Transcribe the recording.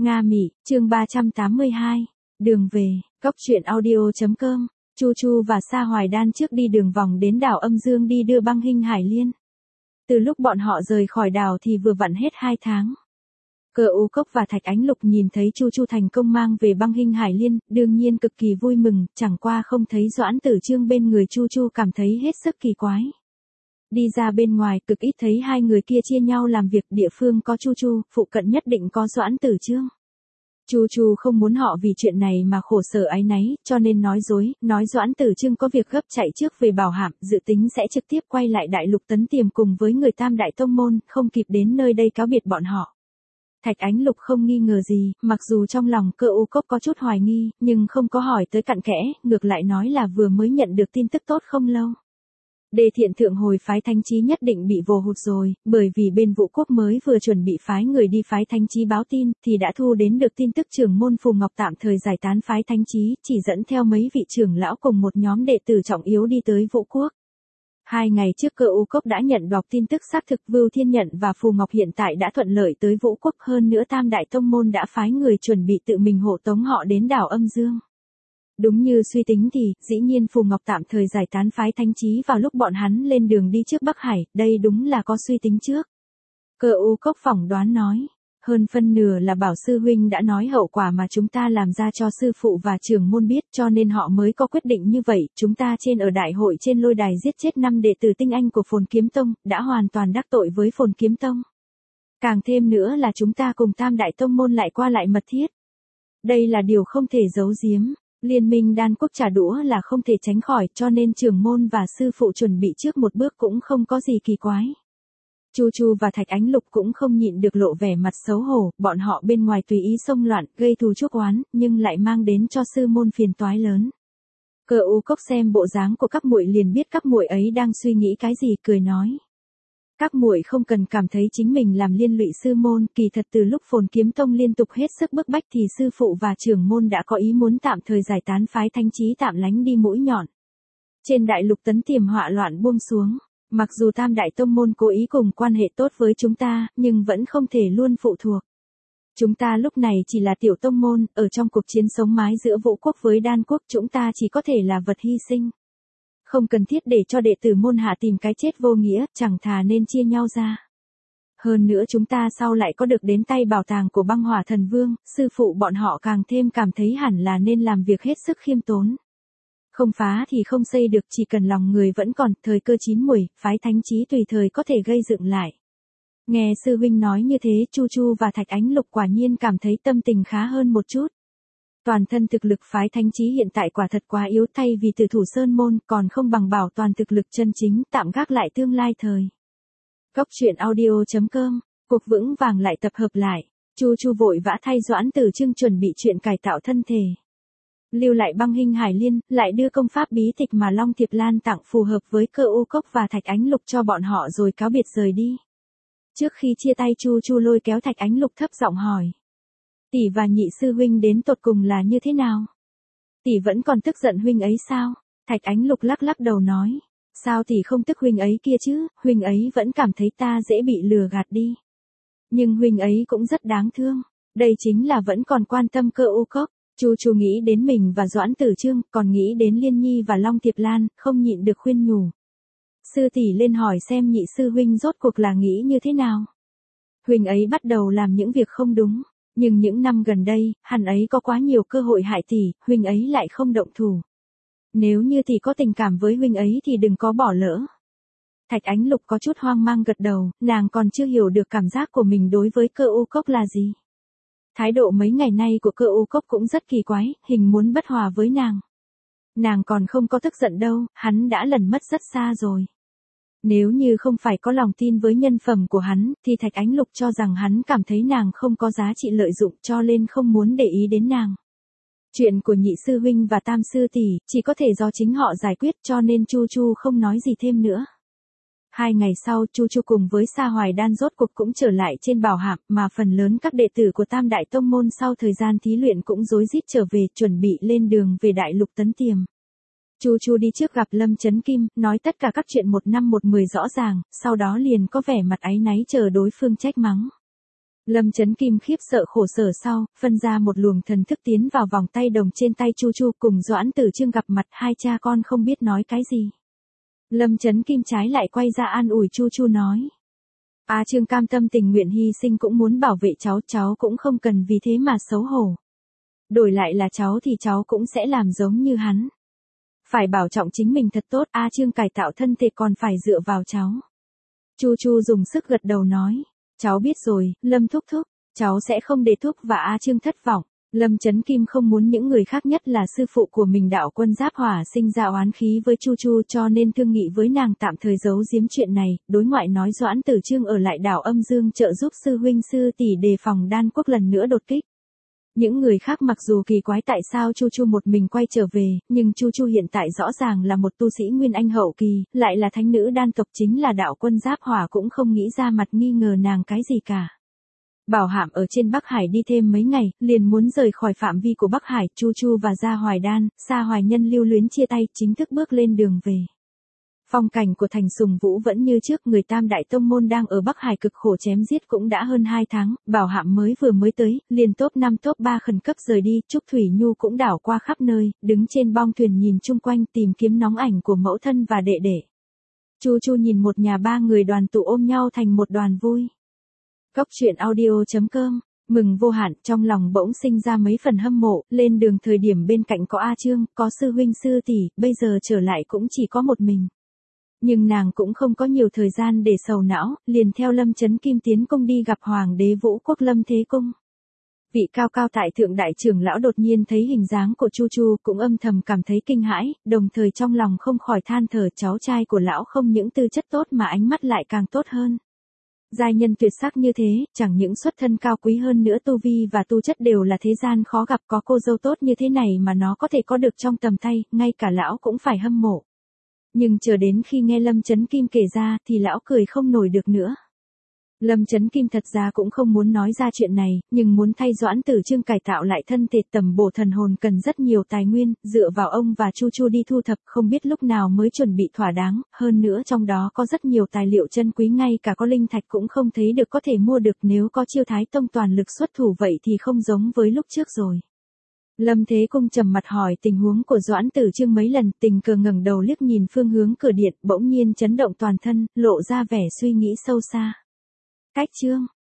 Nga Mị, chương 382. Đường về, Cốc truyện audio.com. Chu Chu và Sa Hoài Đan trước đi đường vòng đến đảo Âm Dương đi đưa băng hình Hải Liên. Từ lúc bọn họ rời khỏi đảo thì vừa vặn hết 2 tháng. Cơ U Cốc và Thạch Ánh Lục nhìn thấy Chu Chu thành công mang về băng hình Hải Liên, đương nhiên cực kỳ vui mừng, chẳng qua không thấy Doãn Tử Chương bên người Chu Chu cảm thấy hết sức kỳ quái. Đi ra bên ngoài cực ít thấy hai người kia chia nhau làm việc, địa phương có Chu Chu, phụ cận nhất định có Doãn Tử Chương. Chu Chu không muốn họ vì chuyện này mà khổ sở áy náy, cho nên nói dối, nói Doãn Tử Chương có việc gấp chạy trước về Bảo Hạm, dự tính sẽ trực tiếp quay lại Đại Lục Tấn Tiềm cùng với người Tam Đại Tông Môn, không kịp đến nơi đây cáo biệt bọn họ. Thạch Ánh Lục không nghi ngờ gì, mặc dù trong lòng Cơ U Cốc có chút hoài nghi, nhưng không có hỏi tới cặn kẽ, ngược lại nói là vừa mới nhận được tin tức tốt không lâu. Đề Thiện Thượng hồi phái Thánh Chí nhất định bị vồ hụt rồi, bởi vì bên Vũ Quốc mới vừa chuẩn bị phái người đi phái Thánh Chí báo tin, thì đã thu đến được tin tức trưởng môn Phù Ngọc tạm thời giải tán phái Thánh Chí, chỉ dẫn theo mấy vị trưởng lão cùng một nhóm đệ tử trọng yếu đi tới Vũ Quốc. 2 ngày trước Cơ U Cốc đã nhận đọc tin tức xác thực Vưu Thiên Nhận và Phù Ngọc hiện tại đã thuận lợi tới Vũ Quốc, hơn nữa Tam Đại Tông Môn đã phái người chuẩn bị tự mình hộ tống họ đến đảo Âm Dương. Đúng như suy tính thì, dĩ nhiên Phù Ngọc tạm thời giải tán phái Thánh Chí vào lúc bọn hắn lên đường đi trước Bắc Hải, đây đúng là có suy tính trước. Cơ U Cốc phỏng đoán nói, hơn phân nửa là Bảo sư huynh đã nói hậu quả mà chúng ta làm ra cho sư phụ và trưởng môn biết, cho nên họ mới có quyết định như vậy. Chúng ta ở đại hội trên lôi đài giết chết 5 đệ tử tinh anh của Phồn Kiếm Tông, đã hoàn toàn đắc tội với Phồn Kiếm Tông. Càng thêm nữa là chúng ta cùng Tam Đại Tông Môn lại qua lại mật thiết. Đây là điều không thể giấu giếm. Liên minh Đan Quốc trả đũa là không thể tránh khỏi, cho nên trưởng môn và sư phụ chuẩn bị trước một bước cũng không có gì kỳ quái. Chu Chu và Thạch Ánh Lục cũng không nhịn được lộ vẻ mặt xấu hổ, bọn họ bên ngoài tùy ý xông loạn, gây thù chuốc oán, nhưng lại mang đến cho sư môn phiền toái lớn. Cơ U Cốc xem bộ dáng của các muội liền biết các muội ấy đang suy nghĩ cái gì, cười nói. Các muội không cần cảm thấy chính mình làm liên lụy sư môn, kỳ thật từ lúc Phồn Kiếm Tông liên tục hết sức bức bách thì sư phụ và trưởng môn đã có ý muốn tạm thời giải tán phái Thánh Chí, tạm lánh đi mũi nhọn. Trên Đại Lục Tấn Tiềm họa loạn buông xuống, mặc dù Tam Đại Tông Môn cố ý cùng quan hệ tốt với chúng ta, nhưng vẫn không thể luôn phụ thuộc. Chúng ta lúc này chỉ là tiểu tông môn, ở trong cuộc chiến sống mái giữa Vũ Quốc với Đan Quốc, chúng ta chỉ có thể là vật hy sinh. Không cần thiết để cho đệ tử môn hạ tìm cái chết vô nghĩa, chẳng thà nên chia nhau ra. Hơn nữa chúng ta sau lại có được đến tay bảo tàng của Băng Hỏa Thần Vương, sư phụ bọn họ càng thêm cảm thấy hẳn là nên làm việc hết sức khiêm tốn. Không phá thì không xây được, chỉ cần lòng người vẫn còn, thời cơ chín muồi, phái Thánh Chí tùy thời có thể gây dựng lại. Nghe sư huynh nói như thế, Chu Chu và Thạch Ánh Lục quả nhiên cảm thấy tâm tình khá hơn một chút. Toàn thân thực lực phái Thánh Chí hiện tại quả thật quá yếu, thay vì Tử Thủ Sơn môn còn không bằng bảo toàn thực lực chân chính, tạm gác lại tương lai thời. Cốc truyện audio.com, cuộc vững vàng lại tập hợp lại. Chu Chu vội vã thay Doãn Tử Chương chuẩn bị chuyện cải tạo thân thể. Lưu lại băng hình Hải Liên, lại đưa công pháp bí tịch mà Long Thiệp Lan tặng phù hợp với Cơ U Cốc và Thạch Ánh Lục cho bọn họ rồi cáo biệt rời đi. Trước khi chia tay Chu Chu lôi kéo Thạch Ánh Lục thấp giọng hỏi. Tỷ và nhị sư huynh đến tột cùng là như thế nào? Tỷ vẫn còn tức giận huynh ấy sao? Thạch Ánh Lục lắc lắc đầu nói. Sao tỷ không tức huynh ấy kia chứ, huynh ấy vẫn cảm thấy ta dễ bị lừa gạt đi. Nhưng huynh ấy cũng rất đáng thương. Đây chính là vẫn còn quan tâm Cơ U Cốc. Chu Chu nghĩ đến mình và Doãn Tử Chương, còn nghĩ đến Liên Nhi và Long Thiệp Lan, không nhịn được khuyên nhủ. Sư tỷ lên hỏi xem nhị sư huynh rốt cuộc là nghĩ như thế nào. Huynh ấy bắt đầu làm những việc không đúng, nhưng những năm gần đây, hắn ấy có quá nhiều cơ hội hại tỷ, huynh ấy lại không động thủ. Nếu như tỷ có tình cảm với huynh ấy thì đừng có bỏ lỡ. Thạch Ánh Lục có chút hoang mang gật đầu, nàng còn chưa hiểu được cảm giác của mình đối với Cơ U Cốc là gì. Thái độ mấy ngày nay của Cơ U Cốc cũng rất kỳ quái, hình muốn bất hòa với nàng. Nàng còn không có tức giận đâu, hắn đã lẩn mất rất xa rồi. Nếu như không phải có lòng tin với nhân phẩm của hắn, thì Thạch Ánh Lục cho rằng hắn cảm thấy nàng không có giá trị lợi dụng cho nên không muốn để ý đến nàng. Chuyện của nhị sư huynh và tam sư tỷ, chỉ có thể do chính họ giải quyết cho nên Chu Chu không nói gì thêm nữa. 2 ngày sau, Chu Chu cùng với Sa Hoài Đan rốt cuộc cũng trở lại trên Bảo Hạm, mà phần lớn các đệ tử của Tam Đại Tông Môn sau thời gian thí luyện cũng rối rít trở về, chuẩn bị lên đường về Đại Lục Tấn Tiềm. Chu Chu đi trước gặp Lâm Chấn Kim, nói tất cả các chuyện 1 năm 1 10 rõ ràng, sau đó liền có vẻ mặt áy náy chờ đối phương trách mắng. Lâm Chấn Kim khiếp sợ khổ sở sau, phân ra một luồng thần thức tiến vào vòng tay đồng trên tay Chu Chu cùng Doãn Tử Trương gặp mặt, hai cha con không biết nói cái gì. Lâm Chấn Kim trái lại quay ra an ủi Chu Chu nói. A Trương cam tâm tình nguyện hy sinh cũng muốn bảo vệ cháu, cháu cũng không cần vì thế mà xấu hổ. Đổi lại là cháu thì cháu cũng sẽ làm giống như hắn. Phải bảo trọng chính mình thật tốt, A Trương cải tạo thân thể còn phải dựa vào cháu. Chu Chu dùng sức gật đầu nói. Cháu biết rồi, Lâm thúc thúc, cháu sẽ không để thúc và A Trương thất vọng. Lâm Chấn Kim không muốn những người khác nhất là sư phụ của mình Đạo Quân Giáp Hỏa sinh ra oán khí với Chu Chu, cho nên thương nghị với nàng tạm thời giấu giếm chuyện này, đối ngoại nói Doãn Tử Trương ở lại đảo Âm Dương trợ giúp sư huynh sư tỷ đề phòng Đan Quốc lần nữa đột kích. Những người khác mặc dù kỳ quái tại sao Chu Chu một mình quay trở về, nhưng Chu Chu hiện tại rõ ràng là một tu sĩ Nguyên Anh hậu kỳ, lại là thánh nữ đan tộc chính là Đạo Quân Giáp Hỏa cũng không nghĩ ra mặt nghi ngờ nàng cái gì cả. Bảo Hạm ở trên Bắc Hải đi thêm mấy ngày, liền muốn rời khỏi phạm vi của Bắc Hải, Chu Chu và Gia Hoài Đan, Sa Hoài Nhân lưu luyến chia tay, chính thức bước lên đường về. Phong cảnh của thành Sùng Vũ vẫn như trước, người Tam Đại Tông Môn đang ở Bắc Hải cực khổ chém giết cũng đã hơn 2 tháng, Bảo Hạm vừa mới tới, liền top 5 top 3 khẩn cấp rời đi, Trúc Thủy Nhu cũng đảo qua khắp nơi, đứng trên bong thuyền nhìn chung quanh tìm kiếm nóng ảnh của mẫu thân và đệ đệ. Chu Chu nhìn một nhà ba người đoàn tụ ôm nhau thành một đoàn vui. Cốc truyện audio.com, mừng vô hạn, trong lòng bỗng sinh ra mấy phần hâm mộ, lên đường thời điểm bên cạnh có A Trương, có sư huynh sư tỷ, bây giờ trở lại cũng chỉ có một mình. Nhưng nàng cũng không có nhiều thời gian để sầu não, liền theo Lâm Chấn Kim tiến cung đi gặp Hoàng đế Vũ Quốc Lâm Thế Cung. Vị cao cao tại thượng đại trưởng lão đột nhiên thấy hình dáng của Chu Chu cũng âm thầm cảm thấy kinh hãi, đồng thời trong lòng không khỏi than thở cháu trai của lão không những tư chất tốt mà ánh mắt lại càng tốt hơn. Giai nhân tuyệt sắc như thế, chẳng những xuất thân cao quý hơn nữa tu vi và tu chất đều là thế gian khó gặp, có cô dâu tốt như thế này mà nó có thể có được trong tầm tay, ngay cả lão cũng phải hâm mộ. Nhưng chờ đến khi nghe Lâm Chấn Kim kể ra thì lão cười không nổi được nữa. Lâm Chấn Kim thật ra cũng không muốn nói ra chuyện này, nhưng muốn thay Doãn Tử Trương cải tạo lại thân thể tầm bổ thần hồn cần rất nhiều tài nguyên, dựa vào ông và Chu Chu đi thu thập không biết lúc nào mới chuẩn bị thỏa đáng, hơn nữa trong đó có rất nhiều tài liệu chân quý ngay cả có linh thạch cũng không thấy được có thể mua được, nếu có Chiêu Thái Tông toàn lực xuất thủ vậy thì không giống với lúc trước rồi. Lâm Thế Cung trầm mặt hỏi tình huống của Doãn Tử Trương mấy lần, tình cờ ngẩng đầu liếc nhìn phương hướng cửa điện, bỗng nhiên chấn động toàn thân, lộ ra vẻ suy nghĩ sâu xa. Cách Trương,